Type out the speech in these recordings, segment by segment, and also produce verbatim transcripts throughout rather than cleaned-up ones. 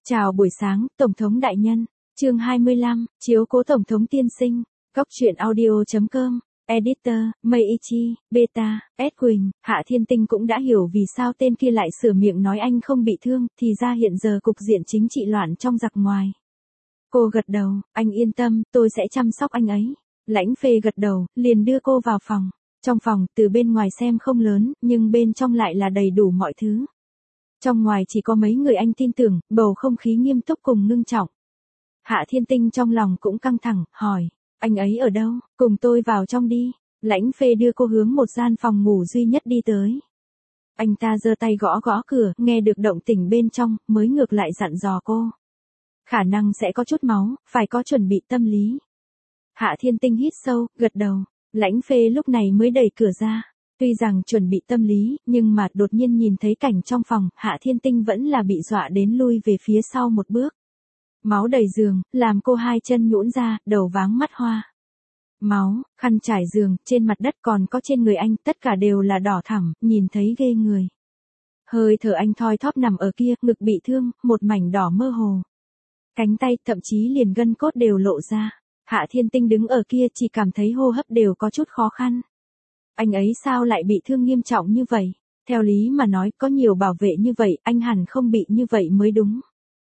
Chào buổi sáng, Tổng thống đại nhân. Chương hai mươi lăm, chiếu cố Tổng thống tiên sinh. Góc truyện audio chấm com. Editor, Meiichi, Beta, Edwin. Hạ Thiên Tinh cũng đã hiểu vì sao tên kia lại sửa miệng nói anh không bị thương, thì ra hiện giờ cục diện chính trị loạn trong giặc ngoài. Cô gật đầu, anh yên tâm, tôi sẽ chăm sóc anh ấy. Lãnh Phê gật đầu, liền đưa cô vào phòng. Trong phòng, từ bên ngoài xem không lớn, nhưng bên trong lại là đầy đủ mọi thứ. Trong ngoài chỉ có mấy người anh tin tưởng, bầu không khí nghiêm túc cùng ngưng trọng. Hạ Thiên Tinh trong lòng cũng căng thẳng, hỏi, anh ấy ở đâu, cùng tôi vào trong đi. Lãnh Phê đưa cô hướng một gian phòng ngủ duy nhất đi tới. Anh ta giơ tay gõ gõ cửa, nghe được động tĩnh bên trong, mới ngược lại dặn dò cô. Khả năng sẽ có chút máu, phải có chuẩn bị tâm lý. Hạ Thiên Tinh hít sâu, gật đầu. Lãnh Phê lúc này mới đẩy cửa ra. Tuy rằng chuẩn bị tâm lý, nhưng mà đột nhiên nhìn thấy cảnh trong phòng, Hạ Thiên Tinh vẫn là bị dọa đến lui về phía sau một bước. Máu đầy giường, làm cô hai chân nhũn ra, đầu váng mắt hoa. Máu, khăn trải giường, trên mặt đất còn có trên người anh, tất cả đều là đỏ thẳm, nhìn thấy ghê người. Hơi thở anh thoi thóp nằm ở kia, ngực bị thương, một mảnh đỏ mơ hồ. Cánh tay, thậm chí liền gân cốt đều lộ ra. Hạ Thiên Tinh đứng ở kia chỉ cảm thấy hô hấp đều có chút khó khăn. Anh ấy sao lại bị thương nghiêm trọng như vậy? Theo lý mà nói, có nhiều bảo vệ như vậy, anh hẳn không bị như vậy mới đúng.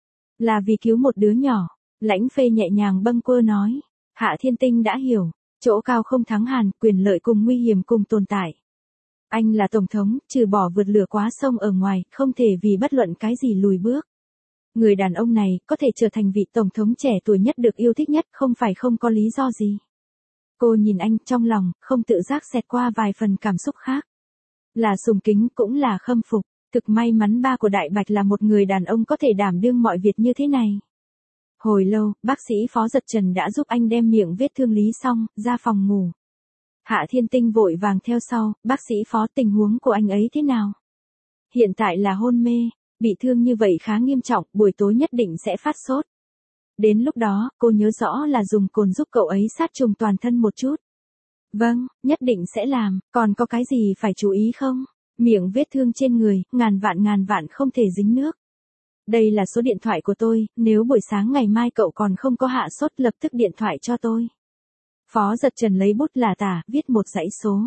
Là vì cứu một đứa nhỏ. Lãnh Phê nhẹ nhàng bâng quơ nói. Hạ Thiên Tinh đã hiểu. Chỗ cao không thắng hàn, quyền lợi cùng nguy hiểm cùng tồn tại. Anh là tổng thống, trừ bỏ vượt lửa quá sông ở ngoài, không thể vì bất luận cái gì lùi bước. Người đàn ông này, có thể trở thành vị tổng thống trẻ tuổi nhất được yêu thích nhất, không phải không có lý do gì. Cô nhìn anh, trong lòng, không tự giác xẹt qua vài phần cảm xúc khác. Là sùng kính, cũng là khâm phục. Thực may mắn ba của Đại Bạch là một người đàn ông có thể đảm đương mọi việc như thế này. Hồi lâu, bác sĩ Phó Giật Trần đã giúp anh đem miệng vết thương lý xong, ra phòng ngủ. Hạ Thiên Tinh vội vàng theo sau, bác sĩ Phó, tình huống của anh ấy thế nào? Hiện tại là hôn mê, bị thương như vậy khá nghiêm trọng, buổi tối nhất định sẽ phát sốt. Đến lúc đó, cô nhớ rõ là dùng cồn giúp cậu ấy sát trùng toàn thân một chút. Vâng, nhất định sẽ làm, còn có cái gì phải chú ý không? Miệng vết thương trên người, ngàn vạn ngàn vạn không thể dính nước. Đây là số điện thoại của tôi, nếu buổi sáng ngày mai cậu còn không có hạ sốt lập tức điện thoại cho tôi. Phó Giật Trần lấy bút là tả, viết một dãy số.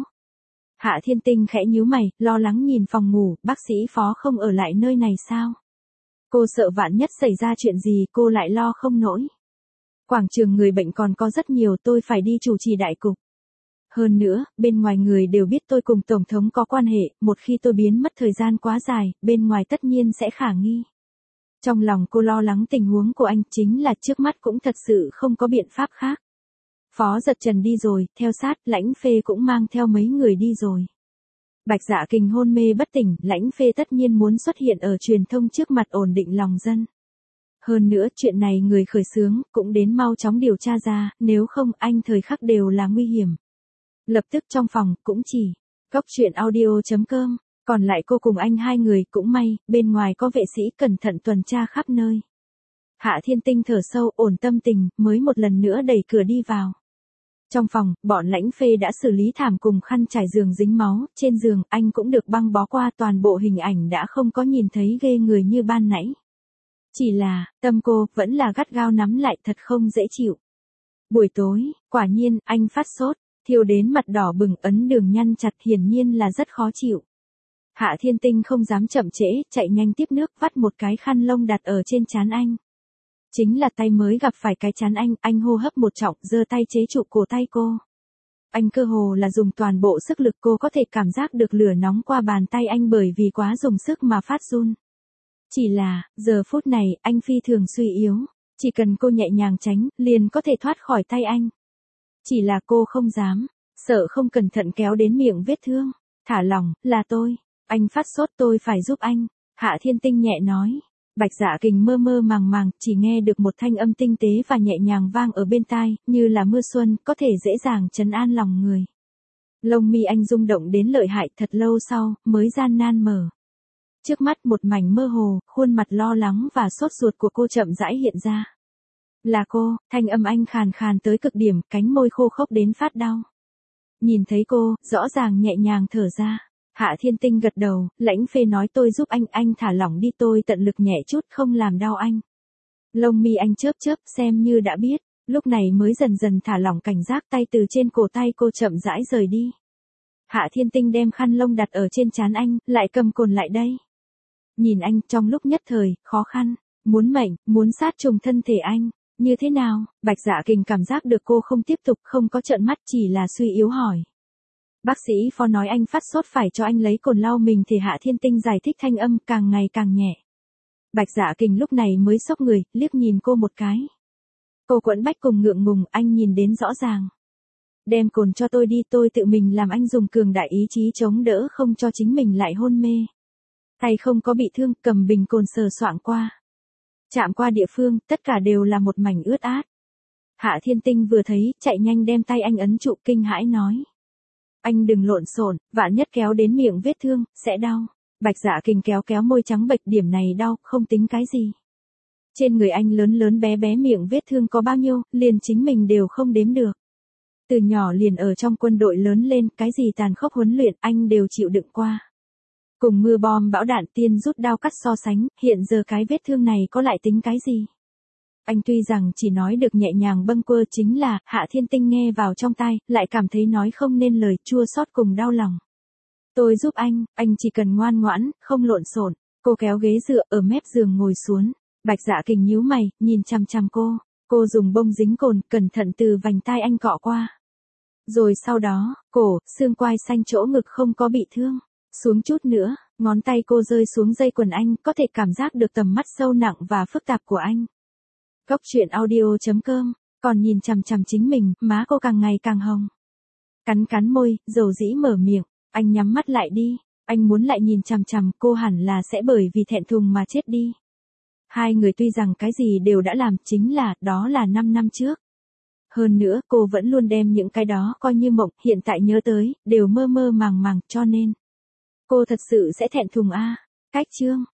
Hạ Thiên Tinh khẽ nhíu mày, lo lắng nhìn phòng ngủ, bác sĩ Phó không ở lại nơi này sao? Cô sợ vạn nhất xảy ra chuyện gì cô lại lo không nổi. Quảng trường người bệnh còn có rất nhiều, tôi phải đi chủ trì đại cục. Hơn nữa, bên ngoài người đều biết tôi cùng Tổng thống có quan hệ, một khi tôi biến mất thời gian quá dài, bên ngoài tất nhiên sẽ khả nghi. Trong lòng cô lo lắng tình huống của anh, chính là trước mắt cũng thật sự không có biện pháp khác. Phó Giật Trần đi rồi, theo sát, Lãnh Phê cũng mang theo mấy người đi rồi. Bạch Dạ Kình hôn mê bất tỉnh, Lãnh Phê tất nhiên muốn xuất hiện ở truyền thông trước mặt ổn định lòng dân. Hơn nữa, chuyện này người khởi xướng, cũng đến mau chóng điều tra ra, nếu không anh thời khắc đều là nguy hiểm. Lập tức trong phòng, cũng chỉ, góc truyện audio chấm com, còn lại cô cùng anh hai người, cũng may, bên ngoài có vệ sĩ cẩn thận tuần tra khắp nơi. Hạ Thiên Tinh thở sâu, ổn tâm tình, mới một lần nữa đẩy cửa đi vào. Trong phòng, bọn Lãnh Phê đã xử lý thảm cùng khăn trải giường dính máu, trên giường, anh cũng được băng bó qua, toàn bộ hình ảnh đã không có nhìn thấy ghê người như ban nãy. Chỉ là, tâm cô, vẫn là gắt gao nắm lại, thật không dễ chịu. Buổi tối, quả nhiên, anh phát sốt, thiêu đến mặt đỏ bừng, ấn đường nhăn chặt, hiển nhiên là rất khó chịu. Hạ Thiên Tinh không dám chậm trễ, chạy nhanh tiếp nước, vắt một cái khăn lông đặt ở trên trán anh. Chính là tay mới gặp phải cái trán anh, anh hô hấp một trọng, giơ tay chế trụ cổ tay cô. Anh cơ hồ là dùng toàn bộ sức lực, cô có thể cảm giác được lửa nóng qua bàn tay anh bởi vì quá dùng sức mà phát run. Chỉ là, giờ phút này, anh phi thường suy yếu, chỉ cần cô nhẹ nhàng tránh, liền có thể thoát khỏi tay anh. Chỉ là cô không dám, sợ không cẩn thận kéo đến miệng vết thương. Thả lỏng, là tôi, anh phát sốt tôi phải giúp anh, Hạ Thiên Tinh nhẹ nói. Bạch Dạ Kình mơ mơ màng màng, chỉ nghe được một thanh âm tinh tế và nhẹ nhàng vang ở bên tai, như là mưa xuân, có thể dễ dàng trấn an lòng người. Lông mi anh rung động đến lợi hại, thật lâu sau, mới gian nan mở. Trước mắt một mảnh mơ hồ, khuôn mặt lo lắng và sốt ruột của cô chậm rãi hiện ra. Là cô, thanh âm anh khàn khàn tới cực điểm, cánh môi khô khốc đến phát đau. Nhìn thấy cô, rõ ràng nhẹ nhàng thở ra. Hạ Thiên Tinh gật đầu, Lãnh Phê nói tôi giúp anh, anh thả lỏng đi, tôi tận lực nhẹ chút không làm đau anh. Lông mi anh chớp chớp xem như đã biết, lúc này mới dần dần thả lỏng cảnh giác, tay từ trên cổ tay cô chậm rãi rời đi. Hạ Thiên Tinh đem khăn lông đặt ở trên trán anh, lại cầm cồn lại đây. Nhìn anh trong lúc nhất thời, khó khăn, muốn mệnh, muốn sát trùng thân thể anh, như thế nào? Bạch Dạ Kình cảm giác được cô không tiếp tục, không có trợn mắt, chỉ là suy yếu hỏi. Bác sĩ Phó nói anh phát sốt, phải cho anh lấy cồn lau mình thì Hạ Thiên Tinh giải thích, thanh âm càng ngày càng nhẹ. Bạch Dạ Kình lúc này mới sốc người, liếc nhìn cô một cái. Cô quẫn bách cùng ngượng ngùng, anh nhìn đến rõ ràng. Đem cồn cho tôi đi, tôi tự mình làm, anh dùng cường đại ý chí chống đỡ không cho chính mình lại hôn mê. Tay không có bị thương, cầm bình cồn sờ soạng qua. Chạm qua địa phương, tất cả đều là một mảnh ướt át. Hạ Thiên Tinh vừa thấy, chạy nhanh đem tay anh ấn trụ, kinh hãi nói. Anh đừng lộn xộn, vạn nhất kéo đến miệng vết thương, sẽ đau. Bạch Dạ Kình kéo kéo môi trắng bệch, điểm này đau, không tính cái gì. Trên người anh lớn lớn bé bé miệng vết thương có bao nhiêu, liền chính mình đều không đếm được. Từ nhỏ liền ở trong quân đội lớn lên, cái gì tàn khốc huấn luyện anh đều chịu đựng qua. Cùng mưa bom bão đạn, tiên rút đao cắt so sánh, hiện giờ cái vết thương này có lại tính cái gì? Anh tuy rằng chỉ nói được nhẹ nhàng bâng quơ, chính là, Hạ Thiên Tinh nghe vào trong tai, lại cảm thấy nói không nên lời, chua xót cùng đau lòng. Tôi giúp anh, anh chỉ cần ngoan ngoãn, không lộn xộn. Cô kéo ghế dựa ở mép giường ngồi xuống. Bạch Dạ Kình nhíu mày, nhìn chằm chằm cô. Cô dùng bông dính cồn, cẩn thận từ vành tai anh cọ qua. Rồi sau đó, cổ, xương quai xanh chỗ ngực không có bị thương. Xuống chút nữa, ngón tay cô rơi xuống dây quần anh, có thể cảm giác được tầm mắt sâu nặng và phức tạp của anh. Góc truyện audio chấm com, còn nhìn chằm chằm chính mình, má cô càng ngày càng hồng. Cắn cắn môi, dầu dĩ mở miệng, anh nhắm mắt lại đi, anh muốn lại nhìn chằm chằm, cô hẳn là sẽ bởi vì thẹn thùng mà chết đi. Hai người tuy rằng cái gì đều đã làm, chính là, đó là năm năm trước. Hơn nữa, cô vẫn luôn đem những cái đó coi như mộng, hiện tại nhớ tới, đều mơ mơ màng màng, cho nên cô thật sự sẽ thẹn thùng a. À. Cách chương